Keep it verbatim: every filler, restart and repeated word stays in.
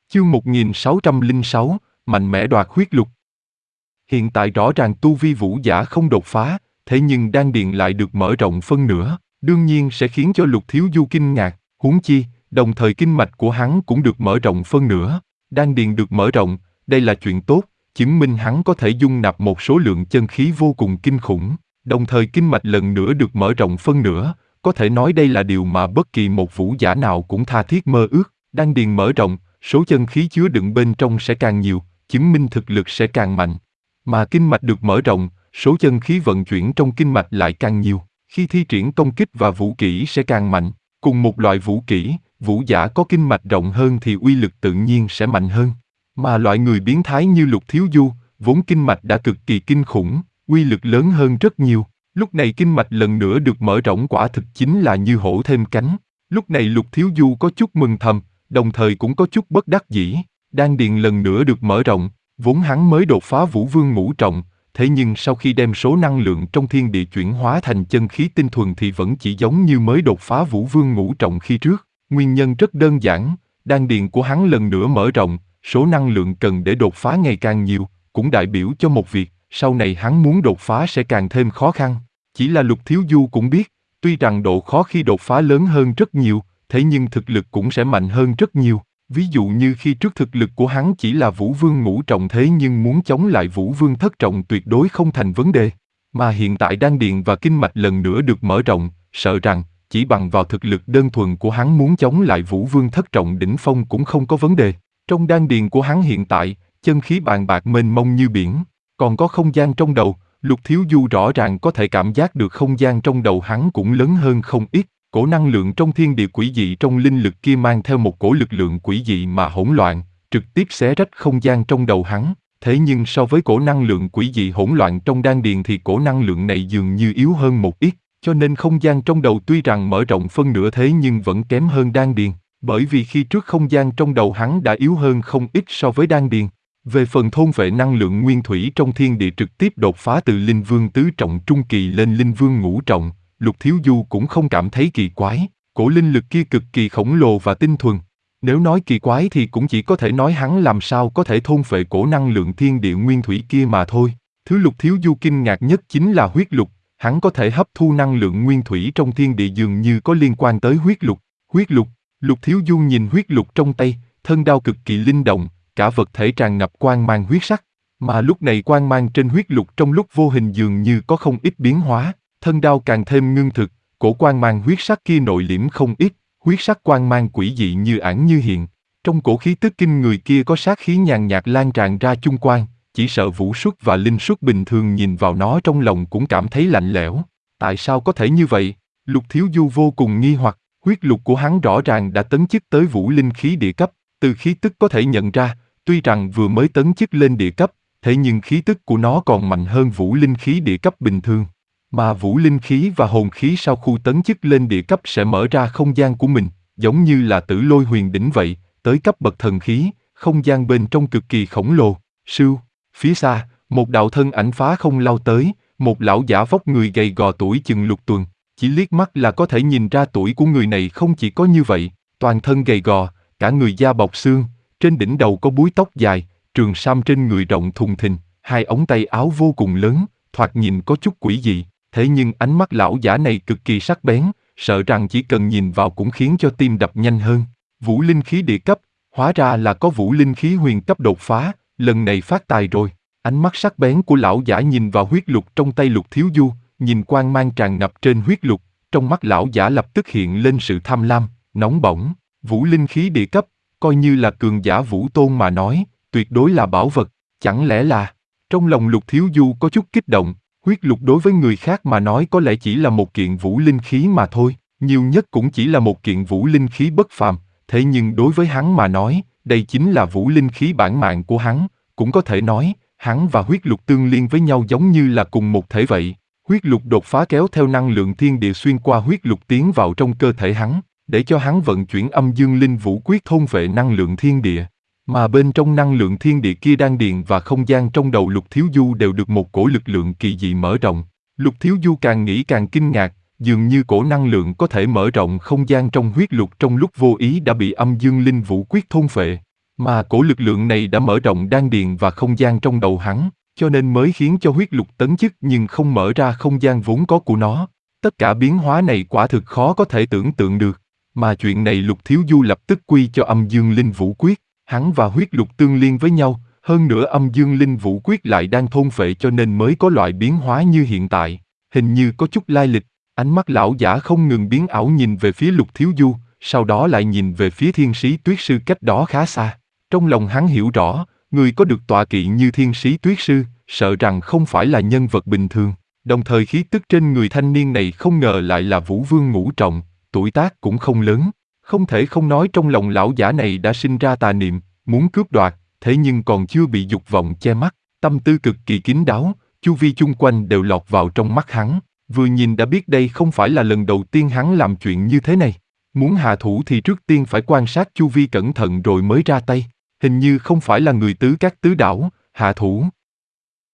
Chương một nghìn sáu trăm lẻ sáu, mạnh mẽ đoạt huyết lục. Hiện tại rõ ràng tu vi vũ giả không đột phá, thế nhưng đan điền lại được mở rộng phân nửa, đương nhiên sẽ khiến cho Lục Thiếu Du kinh ngạc, huống chi, đồng thời kinh mạch của hắn cũng được mở rộng phân nửa, đan điền được mở rộng, đây là chuyện tốt, chứng minh hắn có thể dung nạp một số lượng chân khí vô cùng kinh khủng, đồng thời kinh mạch lần nữa được mở rộng phân nửa, có thể nói đây là điều mà bất kỳ một vũ giả nào cũng tha thiết mơ ước, đan điền mở rộng, số chân khí chứa đựng bên trong sẽ càng nhiều, chứng minh thực lực sẽ càng mạnh. Mà kinh mạch được mở rộng, số chân khí vận chuyển trong kinh mạch lại càng nhiều, khi thi triển công kích và vũ kỹ sẽ càng mạnh. Cùng một loại vũ kỹ, vũ giả có kinh mạch rộng hơn thì uy lực tự nhiên sẽ mạnh hơn. Mà loại người biến thái như Lục Thiếu Du, vốn kinh mạch đã cực kỳ kinh khủng, uy lực lớn hơn rất nhiều. Lúc này kinh mạch lần nữa được mở rộng quả thực chính là như hổ thêm cánh. Lúc này Lục Thiếu Du có chút mừng thầm, đồng thời cũng có chút bất đắc dĩ. Đan điền lần nữa được mở rộng, vốn hắn mới đột phá Vũ Vương ngũ trọng, thế nhưng sau khi đem số năng lượng trong thiên địa chuyển hóa thành chân khí tinh thuần thì vẫn chỉ giống như mới đột phá Vũ Vương ngũ trọng khi trước. Nguyên nhân rất đơn giản, đan điền của hắn lần nữa mở rộng, số năng lượng cần để đột phá ngày càng nhiều, cũng đại biểu cho một việc, sau này hắn muốn đột phá sẽ càng thêm khó khăn. Chỉ là Lục Thiếu Du cũng biết, tuy rằng độ khó khi đột phá lớn hơn rất nhiều, thế nhưng thực lực cũng sẽ mạnh hơn rất nhiều. Ví dụ như khi trước thực lực của hắn chỉ là Vũ Vương ngũ trọng thế nhưng muốn chống lại Vũ Vương thất trọng tuyệt đối không thành vấn đề. Mà hiện tại đan điền và kinh mạch lần nữa được mở rộng, sợ rằng, chỉ bằng vào thực lực đơn thuần của hắn muốn chống lại Vũ Vương thất trọng đỉnh phong cũng không có vấn đề. Trong đan điền của hắn hiện tại, chân khí bàn bạc mênh mông như biển, còn có không gian trong đầu, Lục Thiếu Du rõ ràng có thể cảm giác được không gian trong đầu hắn cũng lớn hơn không ít. Cổ năng lượng trong thiên địa quỷ dị trong linh lực kia mang theo một cổ lực lượng quỷ dị mà hỗn loạn, trực tiếp xé rách không gian trong đầu hắn. Thế nhưng so với cổ năng lượng quỷ dị hỗn loạn trong đan điền thì cổ năng lượng này dường như yếu hơn một ít, cho nên không gian trong đầu tuy rằng mở rộng phân nửa thế nhưng vẫn kém hơn đan điền, bởi vì khi trước không gian trong đầu hắn đã yếu hơn không ít so với đan điền. Về phần thôn vệ năng lượng nguyên thủy trong thiên địa trực tiếp đột phá từ linh vương tứ trọng trung kỳ lên linh vương ngũ trọng, Lục Thiếu Du cũng không cảm thấy kỳ quái, cổ linh lực kia cực kỳ khổng lồ và tinh thuần. Nếu nói kỳ quái thì cũng chỉ có thể nói hắn làm sao có thể thôn phệ cổ năng lượng thiên địa nguyên thủy kia mà thôi. Thứ Lục Thiếu Du kinh ngạc nhất chính là huyết lục, hắn có thể hấp thu năng lượng nguyên thủy trong thiên địa dường như có liên quan tới huyết lục. Huyết lục, Lục Thiếu Du nhìn huyết lục trong tay, thân đao cực kỳ linh động, cả vật thể tràn ngập quang mang huyết sắc. Mà lúc này quang mang trên huyết lục trong lúc vô hình dường như có không ít biến hóa. Thân đao càng thêm ngưng thực, cổ quang mang huyết sắc kia nội liễm không ít, huyết sắc quang mang quỷ dị như ẩn như hiện. Trong cổ khí tức kinh người kia có sát khí nhàn nhạt lan tràn ra chung quanh, chỉ sợ vũ xuất và linh xuất bình thường nhìn vào nó trong lòng cũng cảm thấy lạnh lẽo. Tại sao có thể như vậy? Lục Thiếu Du vô cùng nghi hoặc, huyết lục của hắn rõ ràng đã tấn chức tới vũ linh khí địa cấp, từ khí tức có thể nhận ra, tuy rằng vừa mới tấn chức lên địa cấp, thế nhưng khí tức của nó còn mạnh hơn vũ linh khí địa cấp bình thường. Mà vũ linh khí và hồn khí sau khu tấn chức lên địa cấp sẽ mở ra không gian của mình, giống như là Tử Lôi Huyền Đỉnh vậy, tới cấp bậc thần khí, không gian bên trong cực kỳ khổng lồ. Sưu, phía xa, một đạo thân ảnh phá không lao tới, một lão giả vóc người gầy gò tuổi chừng lục tuần, chỉ liếc mắt là có thể nhìn ra tuổi của người này không chỉ có như vậy, toàn thân gầy gò, cả người da bọc xương, trên đỉnh đầu có búi tóc dài, trường sam trên người rộng thùng thình, hai ống tay áo vô cùng lớn, thoạt nhìn có chút quỷ dị. Thế nhưng ánh mắt lão giả này cực kỳ sắc bén, sợ rằng chỉ cần nhìn vào cũng khiến cho tim đập nhanh hơn. Vũ linh khí địa cấp, hóa ra là có vũ linh khí huyền cấp đột phá, lần này phát tài rồi. Ánh mắt sắc bén của lão giả nhìn vào huyết lục trong tay Lục Thiếu Du, nhìn quang mang tràn ngập trên huyết lục, trong mắt lão giả lập tức hiện lên sự tham lam, nóng bỏng. Vũ linh khí địa cấp, coi như là cường giả vũ tôn mà nói, tuyệt đối là bảo vật, chẳng lẽ là... Trong lòng Lục Thiếu Du có chút kích động. Huyết lục đối với người khác mà nói có lẽ chỉ là một kiện vũ linh khí mà thôi, nhiều nhất cũng chỉ là một kiện vũ linh khí bất phàm, thế nhưng đối với hắn mà nói, đây chính là vũ linh khí bản mạng của hắn, cũng có thể nói, hắn và huyết lục tương liên với nhau giống như là cùng một thể vậy. Huyết lục đột phá kéo theo năng lượng thiên địa xuyên qua huyết lục tiến vào trong cơ thể hắn, để cho hắn vận chuyển âm dương linh vũ quyết thôn vệ năng lượng thiên địa. Mà bên trong năng lượng thiên địa kia đan điền và không gian trong đầu Lục Thiếu Du đều được một cổ lực lượng kỳ dị mở rộng. Lục Thiếu Du càng nghĩ càng kinh ngạc, dường như cổ năng lượng có thể mở rộng không gian trong huyết lục trong lúc vô ý đã bị âm dương linh vũ quyết thôn phệ. Mà cổ lực lượng này đã mở rộng đan điền và không gian trong đầu hắn, cho nên mới khiến cho huyết lục tấn chức nhưng không mở ra không gian vốn có của nó. Tất cả biến hóa này quả thực khó có thể tưởng tượng được. Mà chuyện này Lục Thiếu Du lập tức quy cho âm dương linh vũ quyết. Hắn và huyết lục tương liên với nhau, hơn nữa âm dương linh vũ quyết lại đang thôn phệ cho nên mới có loại biến hóa như hiện tại. Hình như có chút lai lịch. Ánh mắt lão giả không ngừng biến ảo nhìn về phía Lục Thiếu Du, sau đó lại nhìn về phía thiên sĩ tuyết sư cách đó khá xa. Trong lòng hắn hiểu rõ, người có được tọa kỵ như thiên sĩ tuyết sư, sợ rằng không phải là nhân vật bình thường. Đồng thời khí tức trên người thanh niên này không ngờ lại là Vũ Vương ngũ trọng, tuổi tác cũng không lớn. Không thể không nói trong lòng lão giả này đã sinh ra tà niệm, muốn cướp đoạt, thế nhưng còn chưa bị dục vọng che mắt. Tâm tư cực kỳ kín đáo, chu vi chung quanh đều lọt vào trong mắt hắn. Vừa nhìn đã biết đây không phải là lần đầu tiên hắn làm chuyện như thế này. Muốn hạ thủ thì trước tiên phải quan sát chu vi cẩn thận rồi mới ra tay. Hình như không phải là người tứ các tứ đảo, hạ thủ.